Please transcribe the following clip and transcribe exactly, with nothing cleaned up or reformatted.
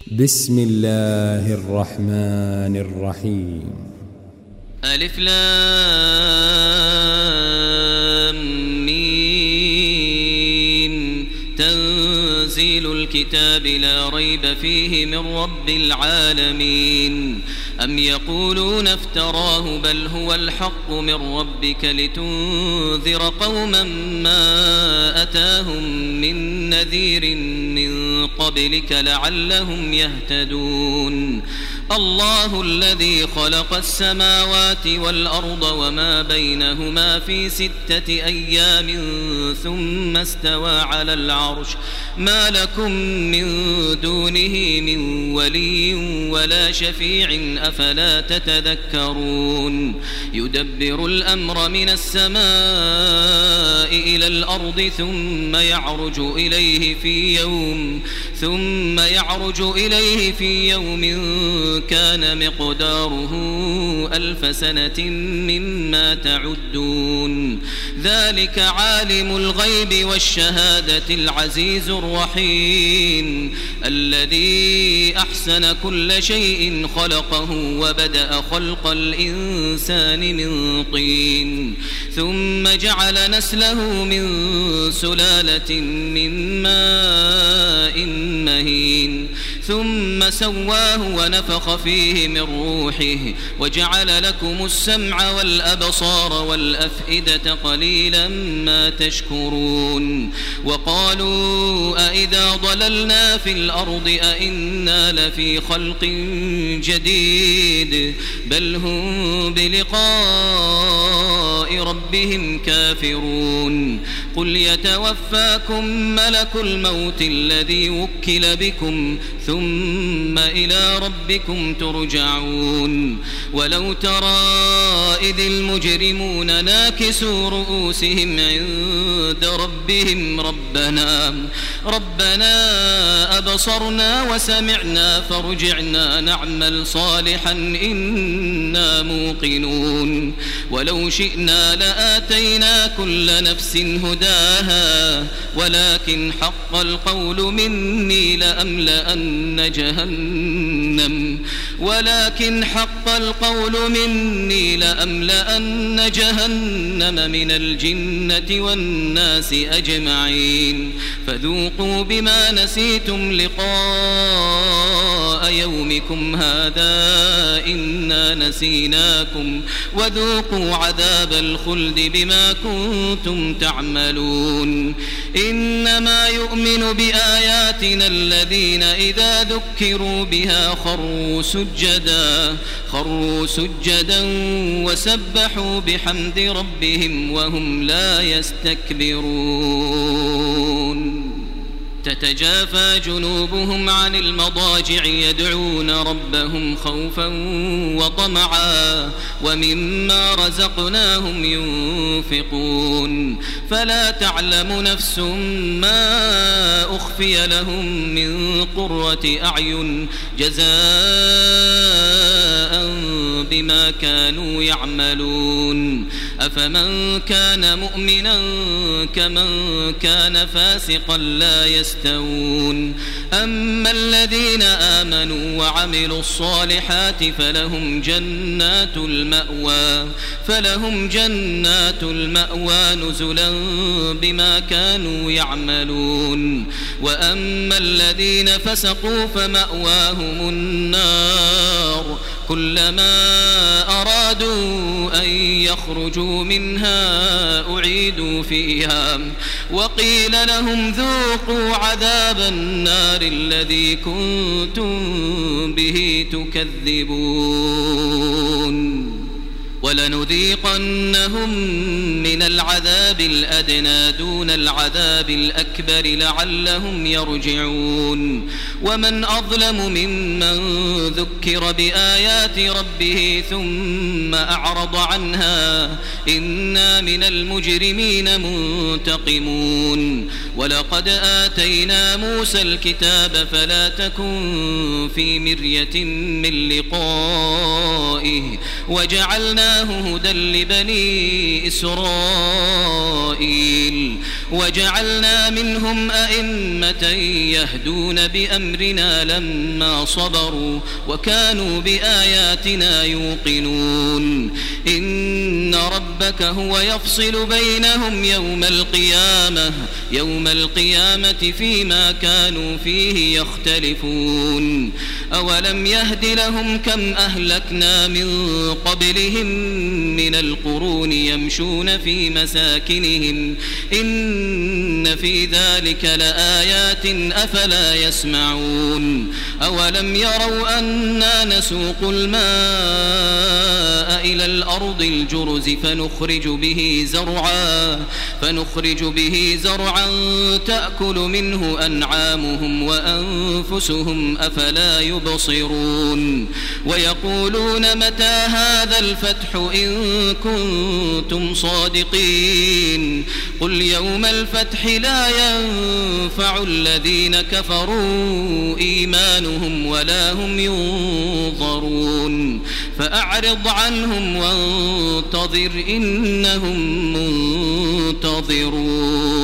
بسم الله الرحمن الرحيم. ألف لام ميم. تنزيل الكتاب لا ريب فيه من رب العالمين. أم يقولون افتراه بل هو الحق من ربك لتنذر قوما ما أتاهم من نذير من قبلك لعلهم يهتدون. الله الذي خلق السماوات والأرض وما بينهما في ستة أيام ثم استوى على العرش ما لكم من دونه من ولي ولا شفيع أفلا تتذكرون. يدبر الأمر من السماء إلى الأرض ثم يعرج إليه في يوم ثم يعرج إليه في يوم كان مقداره ألف سنة مما تعدون. ذلك عالم الغيب والشهادة العزيز الرحيم الذي أحسن كل شيء خلقه وبدأ خلق الإنسان من طين ثم جعل نسله من سلالة من ماء مهين ثم سواه ونفخ فيه من روحه وجعل لكم السمع والأبصار والأفئدة قليلا ما تشكرون. وقالوا أئذا ضللنا في الأرض أئنا لفي خلق جديد بل هم بلقاء ربهم كافرون. قل يتوفاكم ملك الموت الذي وكل بكم ثم إلى ربكم ترجعون. ولو ترى إذ المجرمون ناكسوا رؤوسهم عند ربهم ربنا ربنا أبصرنا وسمعنا فارجعنا نعمل صالحا إنا موقنون. ولو شئنا لآتينا كل نفس هداها ولكن حق القول مني لأملأن جهنم ولكن حق القول مني لأملأن جهنم من الجنة والناس أجمعين. فذوقوا بما نسيتم لقاء يومكم هذا إنا نسيناكم وذوقوا عذاب الخلد بما كنتم تعملون. إنما يؤمن بآياتنا الذين إذا ذكروا بها خروا سجدا خروا سجدا وسبحوا بحمد ربهم وهم لا يستكبرون. تتجافى جنوبهم عن المضاجع يدعون ربهم خوفا وطمعا ومما رزقناهم ينفقون. فلا تعلم نفس ما أخفي لهم من قرة أعين جزاء بما كانوا يعملون. أفمن كان مؤمنا كمن كان فاسقا لا يستوون. أما الذين آمنوا وعملوا الصالحات فلهم جنات المأوى فلهم جنات المأوى نزلا بما كانوا يعملون. وأما الذين فسقوا فمأواهم النار كلما أرادوا أن يخرجوا منها أعيدوا فيها وقيل لهم ذوقوا عذاب النار الذي كنتم به تكذبون. ولنذيقنهم من العذاب الأدنى دون العذاب الأكبر لعلهم يرجعون. ومن أظلم ممن ذكر بآيات ربه ثم أعرض عنها إنا من المجرمين منتقمون. ولقد آتينا موسى الكتاب فلا تكن في مرية من لقائه وجعلناه هدى لبني إسرائيل. وجعلنا منهم أئمة يهدون بأمرنا لما صبروا وكانوا بآياتنا يوقنون إن ربك هو يفصل بينهم يوم القيامة يوم القيامة فيما كانوا فيه يختلفون أولم يهد لهم كم أهلكنا من قبلهم من القرون يمشون في مساكنهم إن في ذلك لآيات أفلا يسمعون أولم يروا أنا نسوق الماء إلى الأرض الجرز فنخرج به زرعا فنخرج به زرعا تأكل منه أنعامهم وأنفسهم أفلا يبصرون ويقولون متى هذا الفتح إن كنتم صادقين قل يوم الفتح لا ينفع الذين كفروا إيمانهم ولا هم ينظرون فأعرض عنهم وانتظر إنهم منتظرون.